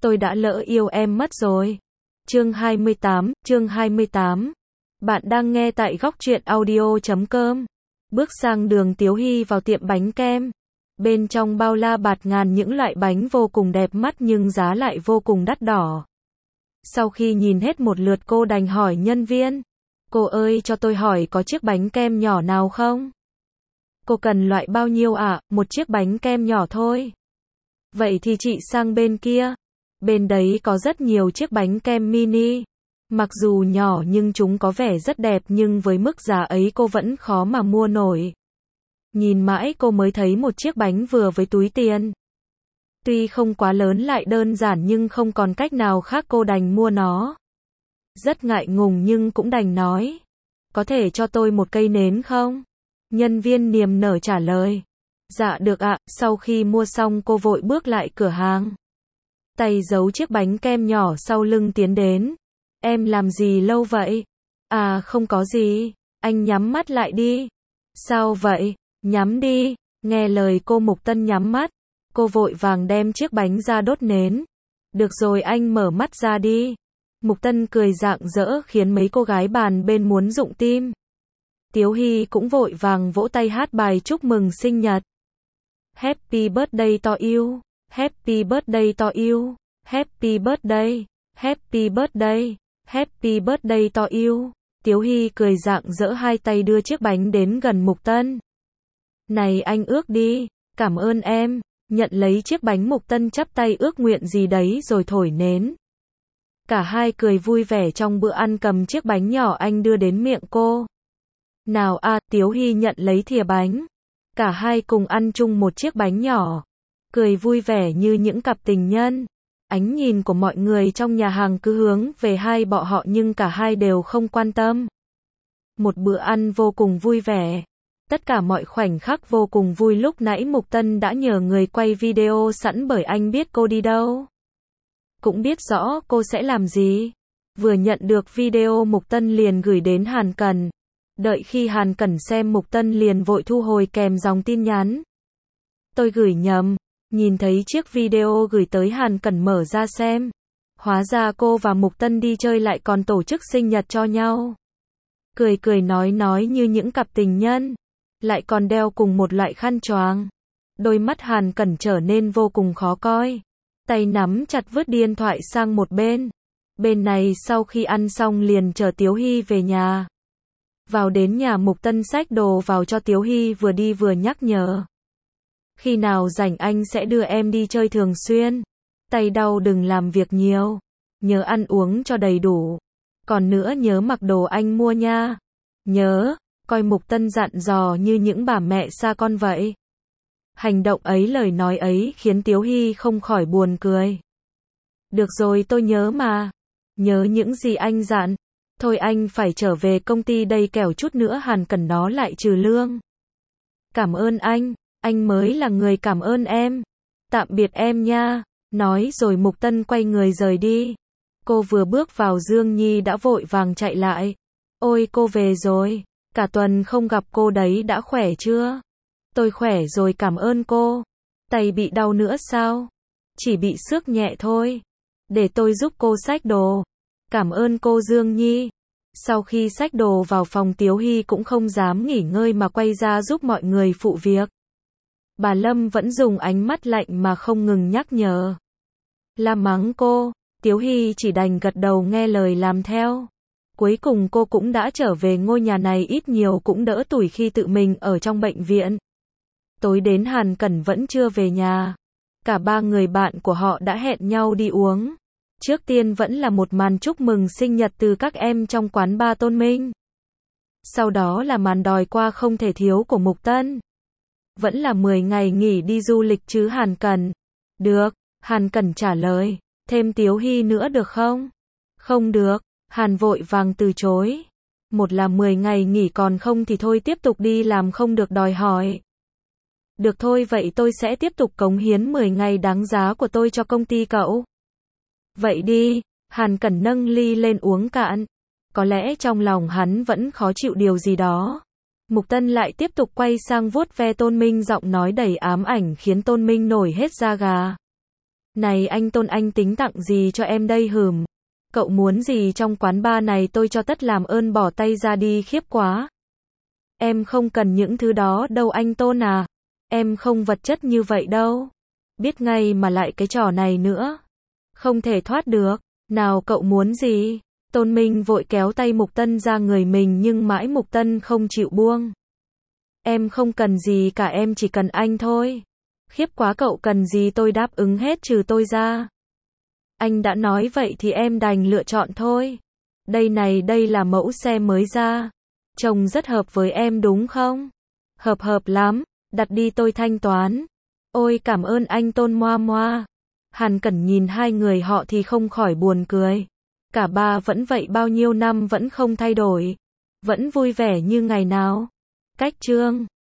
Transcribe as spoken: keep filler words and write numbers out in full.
Tôi đã lỡ yêu em mất rồi. Chương hai mươi tám, chương hai mươi tám. Bạn đang nghe tại góc truyện audio chấm com. Bước sang đường Tiếu Hy vào tiệm bánh kem. Bên trong bao la bạt ngàn những loại bánh vô cùng đẹp mắt nhưng giá lại vô cùng đắt đỏ. Sau khi nhìn hết một lượt cô đành hỏi nhân viên. Cô ơi cho tôi hỏi có chiếc bánh kem nhỏ nào không? Cô cần loại bao nhiêu ạ? À? Một chiếc bánh kem nhỏ thôi. Vậy thì chị sang bên kia. Bên đấy có rất nhiều chiếc bánh kem mini. Mặc dù nhỏ nhưng chúng có vẻ rất đẹp nhưng với mức giá ấy cô vẫn khó mà mua nổi. Nhìn mãi cô mới thấy một chiếc bánh vừa với túi tiền. Tuy không quá lớn lại đơn giản nhưng không còn cách nào khác cô đành mua nó. Rất ngại ngùng nhưng cũng đành nói. Có thể cho tôi một cây nến không? Nhân viên niềm nở trả lời. Dạ được ạ, sau khi mua xong cô vội bước lại cửa hàng. Tay giấu chiếc bánh kem nhỏ sau lưng tiến đến. Em làm gì lâu vậy? À không có gì, anh nhắm mắt lại đi. Sao vậy? Nhắm đi. Nghe lời cô Mục Tân nhắm mắt. Cô vội vàng đem chiếc bánh ra đốt nến. Được rồi anh mở mắt ra đi. Mục Tân cười rạng rỡ khiến mấy cô gái bàn bên muốn rụng tim. Tiếu Hy cũng vội vàng vỗ tay hát bài chúc mừng sinh nhật. Happy birthday to you. Happy birthday to you. Happy birthday. Happy birthday. Happy birthday to you. Tiếu Hy cười rạng rỡ hai tay đưa chiếc bánh đến gần Mục Tân. Này anh ước đi. Cảm ơn em. Nhận lấy chiếc bánh Mục Tân chắp tay ước nguyện gì đấy rồi thổi nến. Cả hai cười vui vẻ trong bữa ăn cầm chiếc bánh nhỏ anh đưa đến miệng cô. Nào a, à, Tiếu Hy nhận lấy thìa bánh. Cả hai cùng ăn chung một chiếc bánh nhỏ. Cười vui vẻ như những cặp tình nhân. Ánh nhìn của mọi người trong nhà hàng cứ hướng về hai bọn họ nhưng cả hai đều không quan tâm. Một bữa ăn vô cùng vui vẻ. Tất cả mọi khoảnh khắc vô cùng vui. Lúc nãy Mục Tân đã nhờ người quay video sẵn bởi anh biết cô đi đâu. Cũng biết rõ cô sẽ làm gì. Vừa nhận được video Mục Tân liền gửi đến Hàn Cẩn. Đợi khi Hàn Cẩn xem Mục Tân liền vội thu hồi kèm dòng tin nhắn. Tôi gửi nhầm. Nhìn thấy chiếc video gửi tới Hàn Cẩn mở ra xem. Hóa ra cô và Mục Tân đi chơi lại còn tổ chức sinh nhật cho nhau. Cười cười nói nói như những cặp tình nhân. Lại còn đeo cùng một loại khăn choàng. Đôi mắt Hàn Cẩn trở nên vô cùng khó coi. Tay nắm chặt vứt điện thoại sang một bên. Bên này sau khi ăn xong liền chờ Tiếu Hy về nhà. Vào đến nhà Mục Tân xách đồ vào cho Tiếu Hy vừa đi vừa nhắc nhở. Khi nào rảnh anh sẽ đưa em đi chơi thường xuyên. Tay đau đừng làm việc nhiều. Nhớ ăn uống cho đầy đủ. Còn nữa nhớ mặc đồ anh mua nha. Nhớ, coi Mục Tân dặn dò như những bà mẹ xa con vậy. Hành động ấy lời nói ấy khiến Tiếu Hy không khỏi buồn cười. Được rồi tôi nhớ mà. Nhớ những gì anh dặn. Thôi anh phải trở về công ty đây kẻo chút nữa Hàn Cẩn nó lại trừ lương. Cảm ơn anh. Anh mới là người cảm ơn em. Tạm biệt em nha. Nói rồi Mục Tân quay người rời đi. Cô vừa bước vào Dương Nhi đã vội vàng chạy lại. Ôi cô về rồi. Cả tuần không gặp cô đấy đã khỏe chưa? Tôi khỏe rồi cảm ơn cô. Tay bị đau nữa sao? Chỉ bị xước nhẹ thôi. Để tôi giúp cô xách đồ. Cảm ơn cô Dương Nhi. Sau khi xách đồ vào phòng Tiếu Hy cũng không dám nghỉ ngơi mà quay ra giúp mọi người phụ việc. Bà Lâm vẫn dùng ánh mắt lạnh mà không ngừng nhắc nhở. La mắng cô, Tiếu Hy chỉ đành gật đầu nghe lời làm theo. Cuối cùng cô cũng đã trở về ngôi nhà này ít nhiều cũng đỡ tủi khi tự mình ở trong bệnh viện. Tối đến Hàn Cẩn vẫn chưa về nhà. Cả ba người bạn của họ đã hẹn nhau đi uống. Trước tiên vẫn là một màn chúc mừng sinh nhật từ các em trong quán bar Tôn Minh. Sau đó là màn đòi qua không thể thiếu của Mục Tân. Vẫn là mười ngày nghỉ đi du lịch chứ Hàn Cẩn. Được, Hàn Cẩn trả lời. Thêm Tiếu Hy nữa được không? Không được, Hàn vội vàng từ chối. Một là mười ngày nghỉ còn không thì thôi tiếp tục đi làm không được đòi hỏi. Được thôi vậy tôi sẽ tiếp tục cống hiến mười ngày đáng giá của tôi cho công ty cậu. Vậy đi, Hàn Cẩn nâng ly lên uống cạn. Có lẽ trong lòng hắn vẫn khó chịu điều gì đó. Mục Tân lại tiếp tục quay sang vuốt ve Tôn Minh giọng nói đầy ám ảnh khiến Tôn Minh nổi hết da gà. Này anh Tôn, anh tính tặng gì cho em đây hửm? Cậu muốn gì trong quán bar này tôi cho tất làm ơn bỏ tay ra đi, khiếp quá. Em không cần những thứ đó đâu anh Tôn à. Em không vật chất như vậy đâu. Biết ngay mà lại cái trò này nữa. Không thể thoát được. Nào cậu muốn gì? Tôn Minh vội kéo tay Mục Tân ra người mình nhưng mãi Mục Tân không chịu buông. Em không cần gì cả, em chỉ cần anh thôi. Khiếp quá, cậu cần gì tôi đáp ứng hết trừ tôi ra. Anh đã nói vậy thì em đành lựa chọn thôi. Đây này, đây là mẫu xe mới ra. Trông rất hợp với em đúng không? Hợp hợp lắm, đặt đi tôi thanh toán. Ôi cảm ơn anh Tôn moa moa. Hàn Cẩn nhìn hai người họ thì không khỏi buồn cười. Cả ba vẫn vậy, bao nhiêu năm vẫn không thay đổi. Vẫn vui vẻ như ngày nào. Cách chương